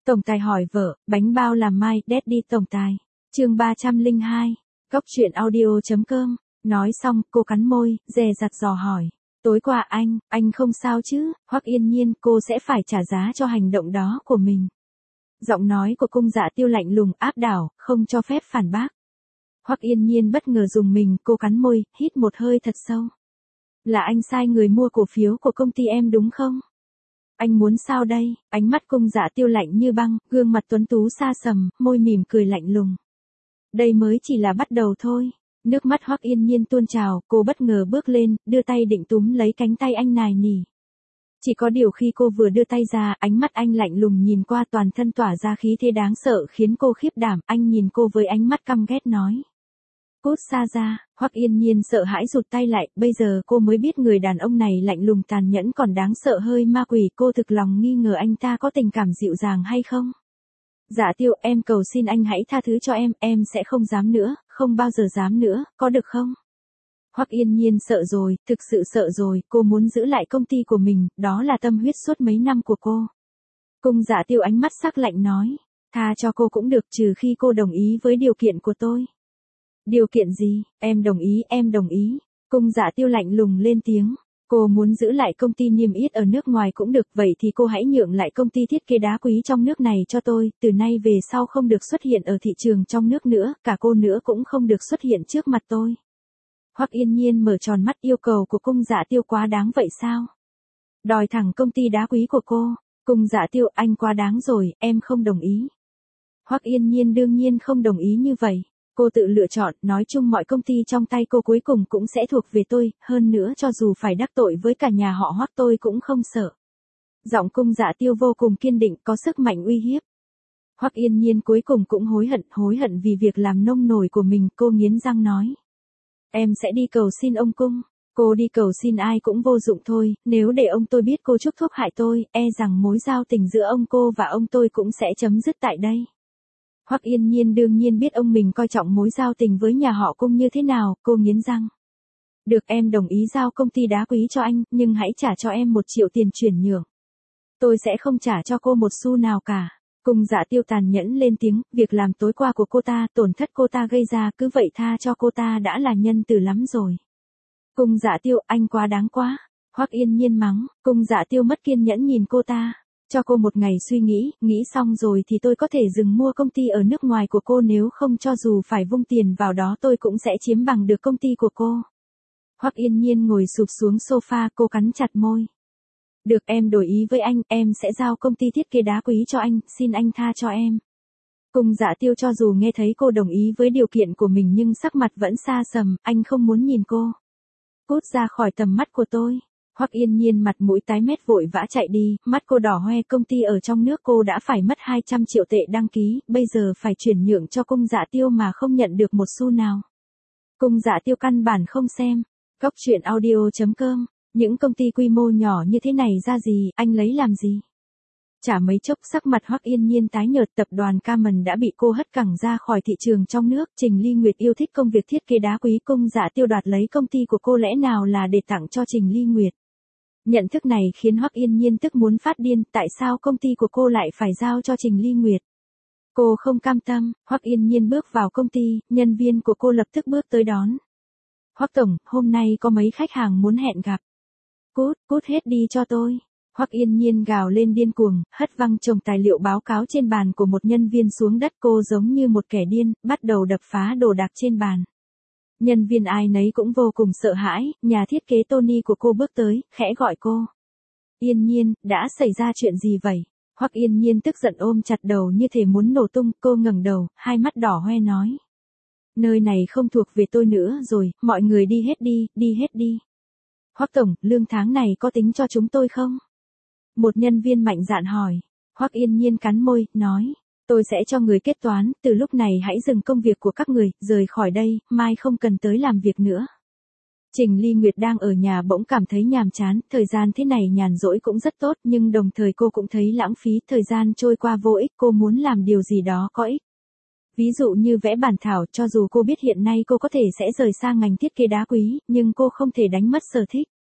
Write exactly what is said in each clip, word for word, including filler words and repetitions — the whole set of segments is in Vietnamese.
Tổng tài hỏi vợ, bánh bao làm mai, Daddy tổng tài. Chương ba trăm lẻ hai. Cóc truyện audio chấm com. Nói xong, cô cắn môi, dè dặt dò hỏi. Tối qua anh, anh không sao chứ? Hoắc Yên Nhiên, cô sẽ phải trả giá cho hành động đó của mình. Giọng nói của Cung Dạ Tiêu lạnh lùng áp đảo, không cho phép phản bác. Hoắc Yên Nhiên bất ngờ dùng mình, cô cắn môi, hít một hơi thật sâu. Là anh sai người mua cổ phiếu của công ty em đúng không? Anh muốn sao đây? Ánh mắt Cung Dạ Tiêu lạnh như băng, gương mặt tuấn tú xa sầm, môi mỉm cười lạnh lùng. Đây mới chỉ là bắt đầu thôi. Nước mắt Hoắc Yên Nhiên tuôn trào, cô bất ngờ bước lên, đưa tay định túm lấy cánh tay anh nài nỉ. Chỉ có điều khi cô vừa đưa tay ra, ánh mắt anh lạnh lùng nhìn qua, toàn thân tỏa ra khí thế đáng sợ khiến cô khiếp đảm. Anh nhìn cô với ánh mắt căm ghét nói. Cút xa ra. Hoắc Yên Nhiên sợ hãi rụt tay lại, bây giờ cô mới biết người đàn ông này lạnh lùng tàn nhẫn còn đáng sợ hơi ma quỷ. Cô thực lòng nghi ngờ anh ta có tình cảm dịu dàng hay không. Dạ Tiêu, em cầu xin anh hãy tha thứ cho em, em sẽ không dám nữa, không bao giờ dám nữa, có được không? Hoắc Yên Nhiên sợ rồi, thực sự sợ rồi, cô muốn giữ lại công ty của mình, đó là tâm huyết suốt mấy năm của cô. Cung Dạ Tiêu ánh mắt sắc lạnh nói, tha cho cô cũng được trừ khi cô đồng ý với điều kiện của tôi. Điều kiện gì? Em đồng ý, em đồng ý. Cung Dạ Tiêu lạnh lùng lên tiếng. Cô muốn giữ lại công ty niêm yết ở nước ngoài cũng được, vậy thì cô hãy nhượng lại công ty thiết kế đá quý trong nước này cho tôi, từ nay về sau không được xuất hiện ở thị trường trong nước nữa, cả cô nữa cũng không được xuất hiện trước mặt tôi. Hoắc Yên Nhiên mở tròn mắt, yêu cầu của Cung Dạ Tiêu quá đáng vậy sao? Đòi thẳng công ty đá quý của cô. Cung Dạ Tiêu, anh quá đáng rồi, em không đồng ý. Hoắc Yên Nhiên đương nhiên không đồng ý như vậy. Cô tự lựa chọn, nói chung mọi công ty trong tay cô cuối cùng cũng sẽ thuộc về tôi, hơn nữa cho dù phải đắc tội với cả nhà họ Hoắc tôi cũng không sợ. Giọng Cung Dạ Tiêu vô cùng kiên định, có sức mạnh uy hiếp. Hoắc Yên Nhiên cuối cùng cũng hối hận, hối hận vì việc làm nông nổi của mình, cô nghiến răng nói. Em sẽ đi cầu xin ông Cung. Cô đi cầu xin ai cũng vô dụng thôi, nếu để ông tôi biết cô chuốc thuốc hại tôi, e rằng mối giao tình giữa ông cô và ông tôi cũng sẽ chấm dứt tại đây. Hoắc Yên Nhiên đương nhiên biết ông mình coi trọng mối giao tình với nhà họ Cung như thế nào, cô nghiến răng. Được, em đồng ý giao công ty đá quý cho anh, nhưng hãy trả cho em một triệu tiền chuyển nhượng. Tôi sẽ không trả cho cô một xu nào cả. Cung Dạ Tiêu tàn nhẫn lên tiếng, việc làm tối qua của cô ta, tổn thất cô ta gây ra, cứ vậy tha cho cô ta đã là nhân từ lắm rồi. Cung Dạ Tiêu, anh quá đáng quá. Hoắc Yên Nhiên mắng. Cung Dạ Tiêu mất kiên nhẫn nhìn cô ta. Cho cô một ngày suy nghĩ, nghĩ xong rồi thì tôi có thể dừng mua công ty ở nước ngoài của cô, nếu không cho dù phải vung tiền vào đó tôi cũng sẽ chiếm bằng được công ty của cô. Hoắc Yên Nhiên ngồi sụp xuống sofa, cô cắn chặt môi. Được, em đổi ý với anh, em sẽ giao công ty thiết kế đá quý cho anh, xin anh tha cho em. Cung Dạ Tiêu cho dù nghe thấy cô đồng ý với điều kiện của mình nhưng sắc mặt vẫn xa sầm, anh không muốn nhìn cô. Cút ra khỏi tầm mắt của tôi. Hoắc Yên Nhiên mặt mũi tái mét vội vã chạy đi, mắt cô đỏ hoe, công ty ở trong nước cô đã phải mất hai trăm triệu tệ đăng ký, bây giờ phải chuyển nhượng cho Cung Dạ Tiêu mà không nhận được một xu nào. Cung Dạ Tiêu căn bản không xem. Cóc truyện audio chấm com. Những công ty quy mô nhỏ như thế này ra gì, anh lấy làm gì? Chả mấy chốc sắc mặt Hoắc Yên Nhiên tái nhợt, tập đoàn Camon đã bị cô hất cẳng ra khỏi thị trường trong nước. Trình Ly Nguyệt yêu thích công việc thiết kế đá quý, Cung Dạ Tiêu đoạt lấy công ty của cô lẽ nào là để tặng cho Trình Ly Nguyệt. Nhận thức này khiến Hoắc Yên Nhiên tức muốn phát điên, tại sao công ty của cô lại phải giao cho Trình Ly Nguyệt? Cô không cam tâm. Hoắc Yên Nhiên bước vào công ty, nhân viên của cô lập tức bước tới đón. Hoắc tổng, hôm nay có mấy khách hàng muốn hẹn gặp. Cút, cút hết đi cho tôi. Hoắc Yên Nhiên gào lên điên cuồng, hất văng chồng tài liệu báo cáo trên bàn của một nhân viên xuống đất, cô giống như một kẻ điên, bắt đầu đập phá đồ đạc trên bàn. Nhân viên ai nấy cũng vô cùng sợ hãi, nhà thiết kế Tony của cô bước tới, khẽ gọi cô. Yên Nhiên, đã xảy ra chuyện gì vậy? Hoắc Yên Nhiên tức giận ôm chặt đầu như thể muốn nổ tung, cô ngẩng đầu, hai mắt đỏ hoe nói. Nơi này không thuộc về tôi nữa rồi, mọi người đi hết đi, đi hết đi. Hoắc tổng, lương tháng này có tính cho chúng tôi không? Một nhân viên mạnh dạn hỏi. Hoắc Yên Nhiên cắn môi, nói. Tôi sẽ cho người kết toán, từ lúc này hãy dừng công việc của các người, rời khỏi đây, mai không cần tới làm việc nữa. Trình Ly Nguyệt đang ở nhà bỗng cảm thấy nhàm chán, thời gian thế này nhàn rỗi cũng rất tốt, nhưng đồng thời cô cũng thấy lãng phí, thời gian trôi qua vô ích, cô muốn làm điều gì đó có ích. Ví dụ như vẽ bản thảo, cho dù cô biết hiện nay cô có thể sẽ rời sang ngành thiết kế đá quý, nhưng cô không thể đánh mất sở thích.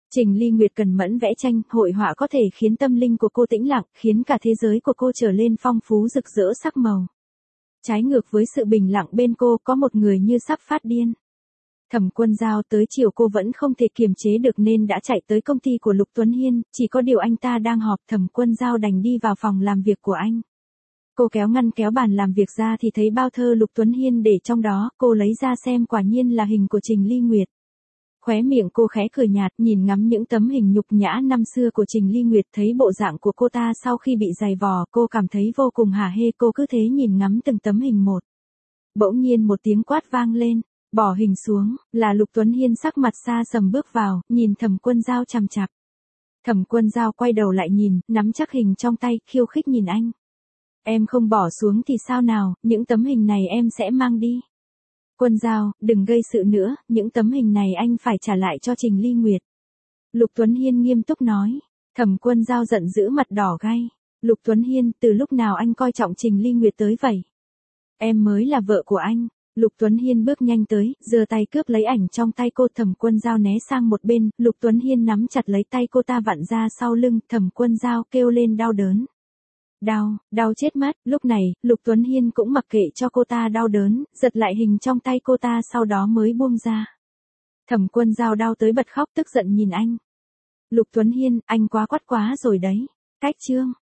Trình Ly Nguyệt cần mẫn vẽ tranh, hội họa có thể khiến tâm linh của cô tĩnh lặng, khiến cả thế giới của cô trở lên phong phú rực rỡ sắc màu. Trái ngược với sự bình lặng bên cô, có một người như sắp phát điên. Thẩm Quân Giao tới chiều cô vẫn không thể kiềm chế được nên đã chạy tới công ty của Lục Tuấn Hiên, chỉ có điều anh ta đang họp, Thẩm Quân Giao đành đi vào phòng làm việc của anh. Cô kéo ngăn kéo bàn làm việc ra thì thấy bao thơ Lục Tuấn Hiên để trong đó, cô lấy ra xem quả nhiên là hình của Trình Ly Nguyệt. Khóe miệng cô khẽ cười nhạt, nhìn ngắm những tấm hình nhục nhã năm xưa của Trình Ly Nguyệt, thấy bộ dạng của cô ta sau khi bị giày vò, cô cảm thấy vô cùng hả hê, cô cứ thế nhìn ngắm từng tấm hình một. Bỗng nhiên một tiếng quát vang lên, bỏ hình xuống, là Lục Tuấn Hiên sắc mặt xa sầm bước vào, nhìn Thẩm Quân Giao chằm chằm. Thẩm Quân Giao quay đầu lại nhìn, nắm chắc hình trong tay, khiêu khích nhìn anh. Em không bỏ xuống thì sao nào, những tấm hình này em sẽ mang đi. Quân Giao, đừng gây sự nữa, những tấm hình này anh phải trả lại cho Trình Ly Nguyệt. Lục Tuấn Hiên nghiêm túc nói. Thẩm Quân Giao giận dữ mặt đỏ gay. Lục Tuấn Hiên, từ lúc nào anh coi trọng Trình Ly Nguyệt tới vậy? Em mới là vợ của anh. Lục Tuấn Hiên bước nhanh tới, giơ tay cướp lấy ảnh trong tay cô. Thẩm Quân Giao né sang một bên, Lục Tuấn Hiên nắm chặt lấy tay cô ta vặn ra sau lưng, Thẩm Quân Giao kêu lên đau đớn. Đau, đau chết mất, lúc này, Lục Tuấn Hiên cũng mặc kệ cho cô ta đau đớn, giật lại hình trong tay cô ta sau đó mới buông ra. Thẩm Quân Giao đau tới bật khóc tức giận nhìn anh. Lục Tuấn Hiên, anh quá quắt quá rồi đấy. Cách chương.